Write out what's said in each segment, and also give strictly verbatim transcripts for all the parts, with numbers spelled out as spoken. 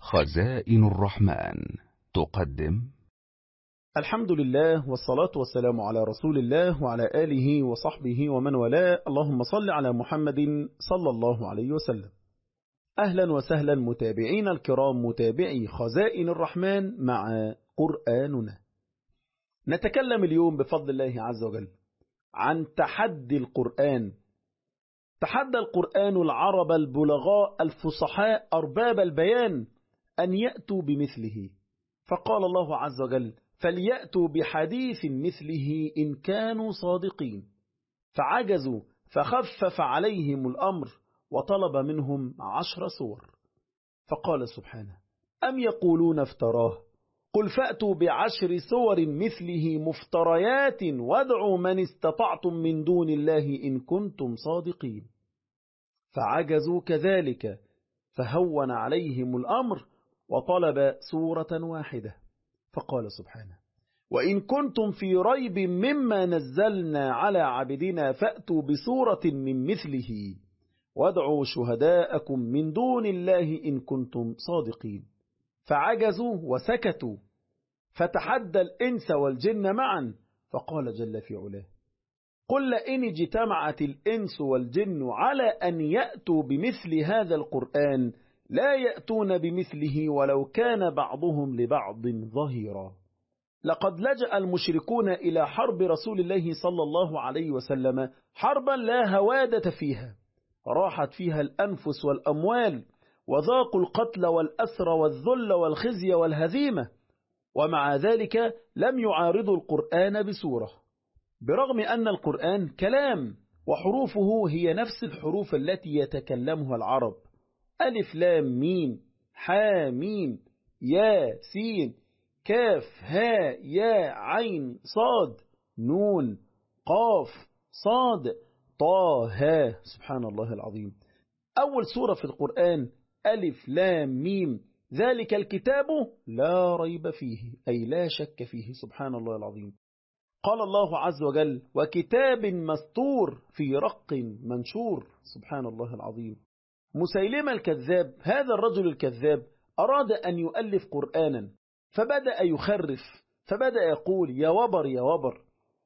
خزائن الرحمن تقدم. الحمد لله والصلاة والسلام على رسول الله وعلى آله وصحبه ومن والاه. اللهم صل على محمد صلى الله عليه وسلم. أهلا وسهلا متابعين الكرام، متابعي خزائن الرحمن مع قرآننا. نتكلم اليوم بفضل الله عز وجل عن تحدي القرآن. تحدى القرآن العرب البلغاء الفصحاء أرباب البيان أن يأتوا بمثله، فقال الله عز وجل: فليأتوا بحديث مثله إن كانوا صادقين. فعجزوا فخفف عليهم الأمر وطلب منهم عشر صور. فقال سبحانه: أم يقولون افتراه قل فأتوا بعشر صور مثله مفتريات وادعوا من استطعتم من دون الله إن كنتم صادقين. فعجزوا كذلك فهون عليهم الأمر وطلب سورة واحدة. فقال سبحانه: وإن كنتم في ريب مما نزلنا على عبدنا فأتوا بسورة من مثله وادعوا شهداءكم من دون الله إن كنتم صادقين. فعجزوا وسكتوا فتحدى الإنس والجن معا، فقال جل في علاه: قل لئن اجتمعت الإنس والجن على أن يأتوا بمثل هذا القرآن لا يأتون بمثله ولو كان بعضهم لبعض ظهيرا. لقد لجأ المشركون إلى حرب رسول الله صلى الله عليه وسلم حربا لا هوادة فيها، راحت فيها الأنفس والأموال وذاقوا القتل والأسر والذل والخزي والهزيمة، ومع ذلك لم يعارضوا القرآن بسورة، برغم أن القرآن كلام وحروفه هي نفس الحروف التي يتكلمها العرب: ألف لام ميم حا ميم يا سين كاف ها يا عين صاد نون قاف صاد طا ها. سبحان الله العظيم. أول سورة في القرآن ألف لام ميم ذلك الكتاب لا ريب فيه، أي لا شك فيه. سبحان الله العظيم. قال الله عز وجل: وكتاب مسطور في رق منشور. سبحان الله العظيم. مسيلمة الكذاب، هذا الرجل الكذاب، أراد أن يؤلف قرآنا فبدأ يخرف، فبدأ يقول: يا وبر يا وبر،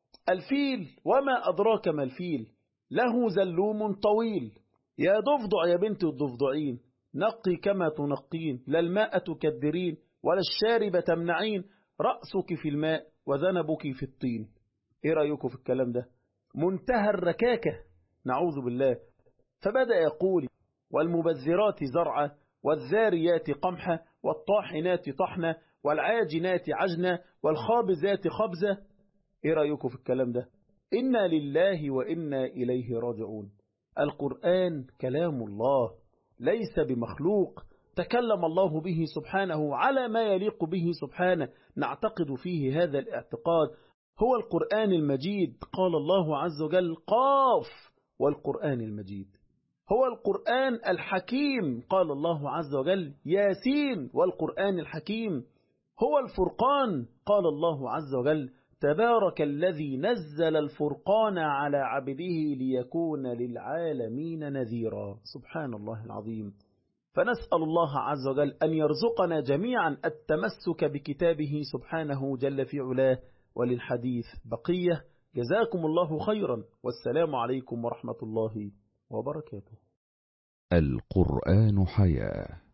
الفيل وما أدراك ما الفيل، له زلوم طويل، يا ضفدع يا بنت الضفدعين، نقي كما تنقين، لا الماء تكدرين ولا الشارب تمنعين، رأسك في الماء وذنبك في الطين. إيه رأيكم في الكلام ده؟ منتهى الركاكة، نعوذ بالله. فبدأ يقول: والمبذرات زرعا والذاريات قمحا والطاحنات طحنا والعاجنات عجنا والخابزات خبزا. إيه رأيكم في الكلام ده؟ إنا لله وإنا إليه راجعون. القرآن كلام الله ليس بمخلوق، تكلم الله به سبحانه على ما يليق به سبحانه، نعتقد فيه هذا الاعتقاد. هو القرآن المجيد، قال الله عز وجل: قاف والقرآن المجيد. هو القرآن الحكيم، قال الله عز وجل: ياسين والقرآن الحكيم. هو الفرقان، قال الله عز وجل: تبارك الذي نزل الفرقان على عبده ليكون للعالمين نذيرا. سبحان الله العظيم. فنسأل الله عز وجل أن يرزقنا جميعا التمسك بكتابه سبحانه جل في علاه. وللحديث بقية. جزاكم الله خيرا، والسلام عليكم ورحمة الله وبركاته. القرآن حياة.